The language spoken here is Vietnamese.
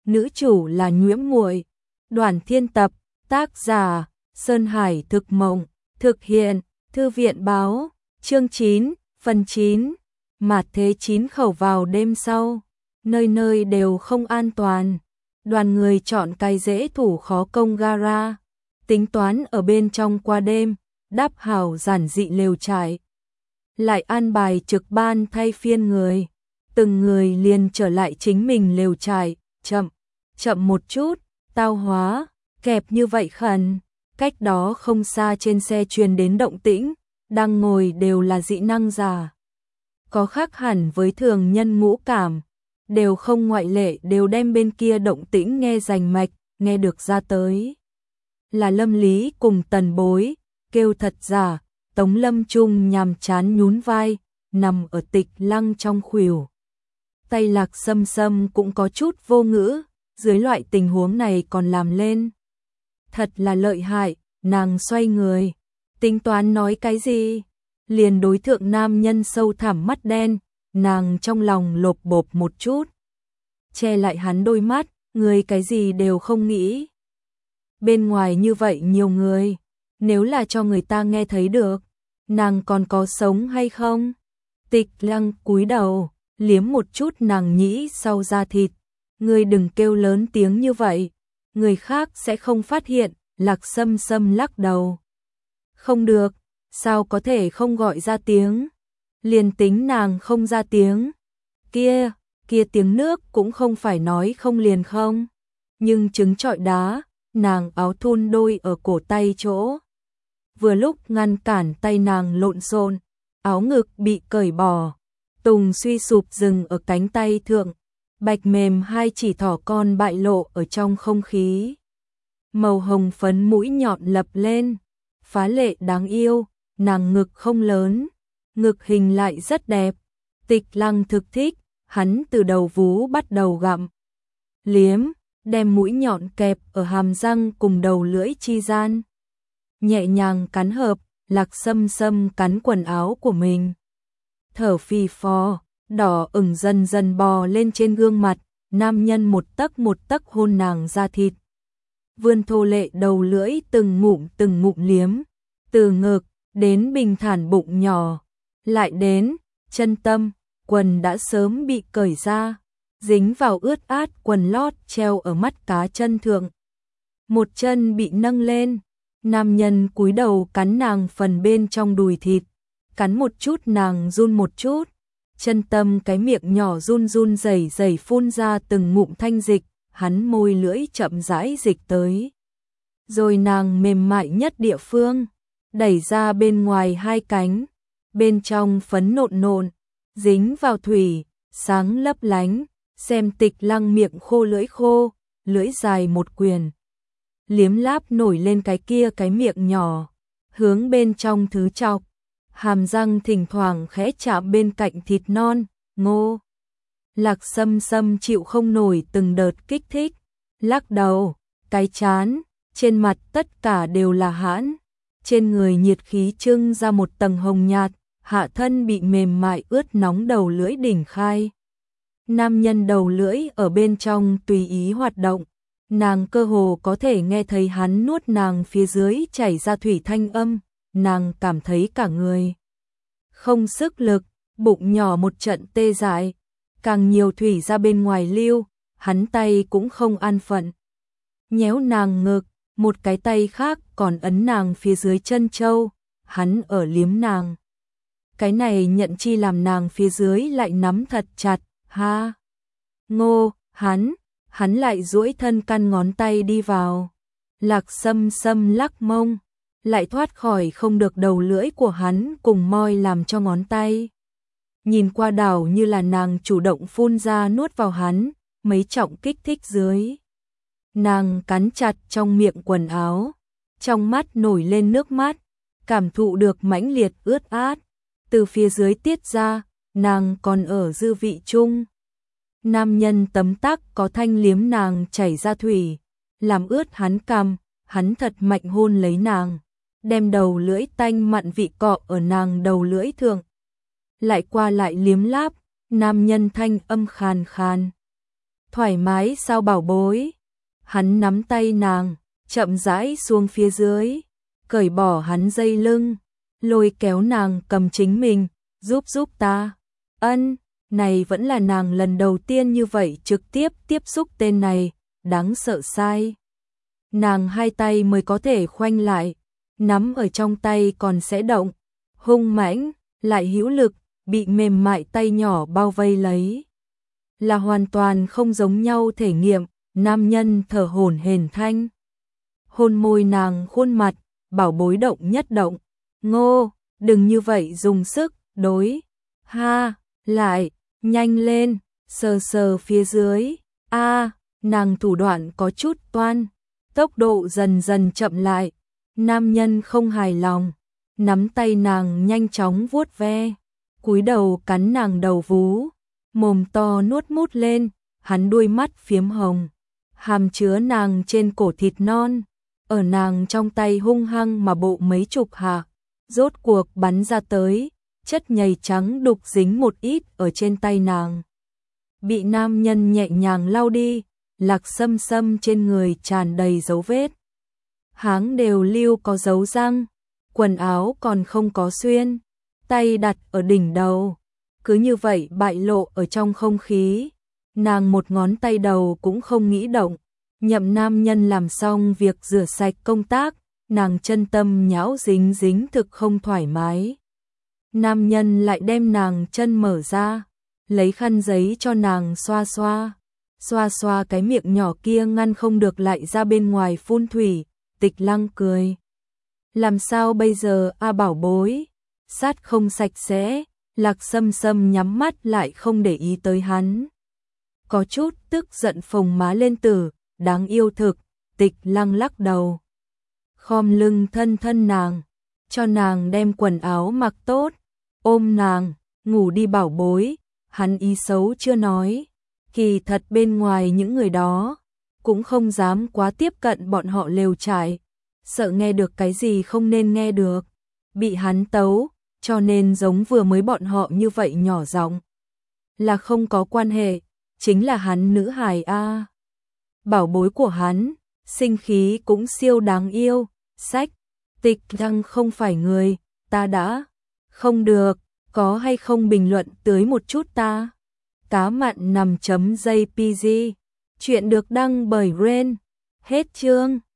nữ chủ là Nhiễm Muội. Đoàn Thiên tập, tác giả Sơn Hải Thực Mộng, thực hiện Thư viện Báo, chương 9, phần 9. Mạt thế 9 khẩu vào đêm sau, nơi nơi đều không an toàn. Đoàn người chọn cái dễ thủ khó công gara, tính toán ở bên trong qua đêm, đáp hảo giản dị lều trại. Lại an bài trực ban thay phiên người, từng người liền trở lại chính mình lều trại, chậm một chút, tao hóa, kẹp như vậy khẩn. Cách đó không xa trên xe truyền đến động tĩnh, đang ngồi đều là dị năng giả. Có khác hẳn với thường nhân ngũ cảm, đều không ngoại lệ đều đem bên kia động tĩnh nghe rành mạch, nghe được ra tới. Là Lâm Lý cùng Tần Bối, kêu thật giả, Tống Lâm Trung nhàm chán nhún vai, nằm ở Tịch Lăng trong khuỷu. Tay Lạc Sâm Sâm cũng có chút vô ngữ, dưới loại tình huống này còn làm lên. Thật là lợi hại, nàng xoay người, tính toán nói cái gì? Liền đối thượng nam nhân sâu thẳm mắt đen, nàng trong lòng lộp bộp một chút. Che lại hắn đôi mắt, người cái gì đều không nghĩ. Bên ngoài như vậy nhiều người, nếu là cho người ta nghe thấy được, nàng còn có sống hay không? Tịch Lăng cúi đầu, liếm một chút nàng nhĩ sau da thịt. Người đừng kêu lớn tiếng như vậy, người khác sẽ không phát hiện. Lạc Sâm Sâm lắc đầu. Không được, sao có thể không gọi ra tiếng? Liền tính nàng không ra tiếng. Kia tiếng nước cũng không phải nói không liền không. Nhưng trứng trọi đá, nàng áo thun đôi ở cổ tay chỗ. Vừa lúc ngăn cản tay nàng lộn xộn, áo ngực bị cởi bỏ. Tùng suy sụp dừng ở cánh tay thượng. Bạch mềm hai chỉ thỏ con bại lộ ở trong không khí. Màu hồng phấn mũi nhọn lập lên, phá lệ đáng yêu, nàng ngực không lớn, ngực hình lại rất đẹp. Tịch Lăng thực thích, hắn từ đầu vú bắt đầu gặm. Liếm, đem mũi nhọn kẹp ở hàm răng cùng đầu lưỡi chi gian. Nhẹ nhàng cắn hợp, Lạc Sâm Sâm cắn quần áo của mình. Thở phì phò, đỏ ửng dần dần bò lên trên gương mặt, nam nhân một tấc hôn nàng da thịt. Vươn thô lệ đầu lưỡi từng ngụm liếm, từ ngực đến bình thản bụng nhỏ, lại đến chân tâm, quần đã sớm bị cởi ra, dính vào ướt át quần lót treo ở mắt cá chân thượng. Một chân bị nâng lên, nam nhân cúi đầu cắn nàng phần bên trong đùi thịt, cắn một chút nàng run một chút, chân tâm cái miệng nhỏ run rẩy phun ra từng ngụm thanh dịch. Hắn môi lưỡi chậm rãi dịch tới. Rồi nàng mềm mại nhất địa phương, đẩy ra bên ngoài hai cánh, bên trong phấn nộn, dính vào thủy, sáng lấp lánh, xem Tịch Lăng miệng khô, lưỡi dài một quyền. Liếm láp nổi lên cái kia cái miệng nhỏ, hướng bên trong thứ chọc, hàm răng thỉnh thoảng khẽ chạm bên cạnh thịt non, ngô. Lạc Sâm Sâm chịu không nổi từng đợt kích thích, lắc đầu, cái chán, trên mặt tất cả đều là hãn, trên người nhiệt khí trưng ra một tầng hồng nhạt, hạ thân bị mềm mại ướt nóng đầu lưỡi đỉnh khai. Nam nhân đầu lưỡi ở bên trong tùy ý hoạt động, nàng cơ hồ có thể nghe thấy hắn nuốt nàng phía dưới chảy ra thủy thanh âm, nàng cảm thấy cả người không sức lực, bụng nhỏ một trận tê dại. Càng nhiều thủy ra bên ngoài lưu, hắn tay cũng không an phận. Nhéo nàng ngực, một cái tay khác còn ấn nàng phía dưới chân châu, hắn ở liếm nàng. Cái này nhận chi làm nàng phía dưới lại nắm thật chặt, ha. Ngô, hắn lại duỗi thân căn ngón tay đi vào. Lạc Sâm Sâm lắc mông, lại thoát khỏi không được đầu lưỡi của hắn cùng môi làm cho ngón tay. Nhìn qua đảo như là nàng chủ động phun ra nuốt vào hắn, mấy trọng kích thích dưới. Nàng cắn chặt trong miệng quần áo, trong mắt nổi lên nước mắt, cảm thụ được mãnh liệt ướt át, từ phía dưới tiết ra, nàng còn ở dư vị chung. Nam nhân tấm tắc có thanh liếm nàng chảy ra thủy, làm ướt hắn cằm, hắn thật mạnh hôn lấy nàng, đem đầu lưỡi tanh mặn vị cọ ở nàng đầu lưỡi thượng. Lại qua lại liếm láp, nam nhân thanh âm khàn khàn. thoải mái sao bảo bối? Hắn nắm tay nàng, chậm rãi xuống phía dưới, cởi bỏ hắn dây lưng, lôi kéo nàng cầm chính mình, giúp ta. Ân, này vẫn là nàng lần đầu tiên như vậy trực tiếp tiếp xúc tên này, đáng sợ sai. Nàng hai tay mới có thể khoanh lại, nắm ở trong tay còn sẽ động, hung mãnh, lại hữu lực, bị mềm mại tay nhỏ bao vây lấy. Là hoàn toàn không giống nhau thể nghiệm, nam nhân thở hổn hển thanh. Hôn môi nàng khuôn mặt, bảo bối động nhất động. Ngô, đừng như vậy dùng sức, đối. Ha, lại, nhanh lên, sờ sờ phía dưới. A, nàng thủ đoạn có chút toan, tốc độ dần dần chậm lại. Nam nhân không hài lòng, nắm tay nàng nhanh chóng vuốt ve, cúi đầu cắn nàng đầu vú, mồm to nuốt mút lên, hắn đuôi mắt phiếm hồng, hàm chứa nàng trên cổ thịt non, ở nàng trong tay hung hăng mà bộ mấy chục hạ, rốt cuộc bắn ra tới, chất nhầy trắng đục dính một ít ở trên tay nàng. Bị nam nhân nhẹ nhàng lau đi, Lạc Sâm Sâm trên người tràn đầy dấu vết. Háng đều lưu có dấu răng, quần áo còn không có xuyên, tay đặt ở đỉnh đầu, cứ như vậy bại lộ ở trong không khí. Nàng một ngón tay đầu cũng không nghĩ động, nhậm nam nhân làm xong việc rửa sạch công tác, nàng chân tâm nhão dính dính thực không thoải mái. Nam nhân lại đem nàng chân mở ra, lấy khăn giấy cho nàng xoa xoa cái miệng nhỏ kia ngăn không được lại ra bên ngoài phun thủy. Tịch Lăng cười. Làm sao bây giờ a bảo bối? Sát không sạch sẽ, Lạc Sâm Sâm nhắm mắt lại không để ý tới hắn. Có chút tức giận phồng má lên tử, đáng yêu thực, Tịch Lăng lắc đầu. Khom lưng thân nàng, cho nàng đem quần áo mặc tốt, ôm nàng, ngủ đi bảo bối, hắn ý xấu chưa nói. Kỳ thật bên ngoài những người đó cũng không dám quá tiếp cận bọn họ lều trại, sợ nghe được cái gì không nên nghe được, bị hắn tấu, cho nên giống vừa mới bọn họ như vậy nhỏ giọng. Là không có quan hệ, chính là hắn nữ hài a. Bảo bối của hắn, sinh khí cũng siêu đáng yêu, sách, Tịch Lăng không phải người, ta đã, không được, có hay không bình luận tới một chút ta. Cá mặn nằm.jpg. Chuyện được đăng bởi Ren. Hết chương.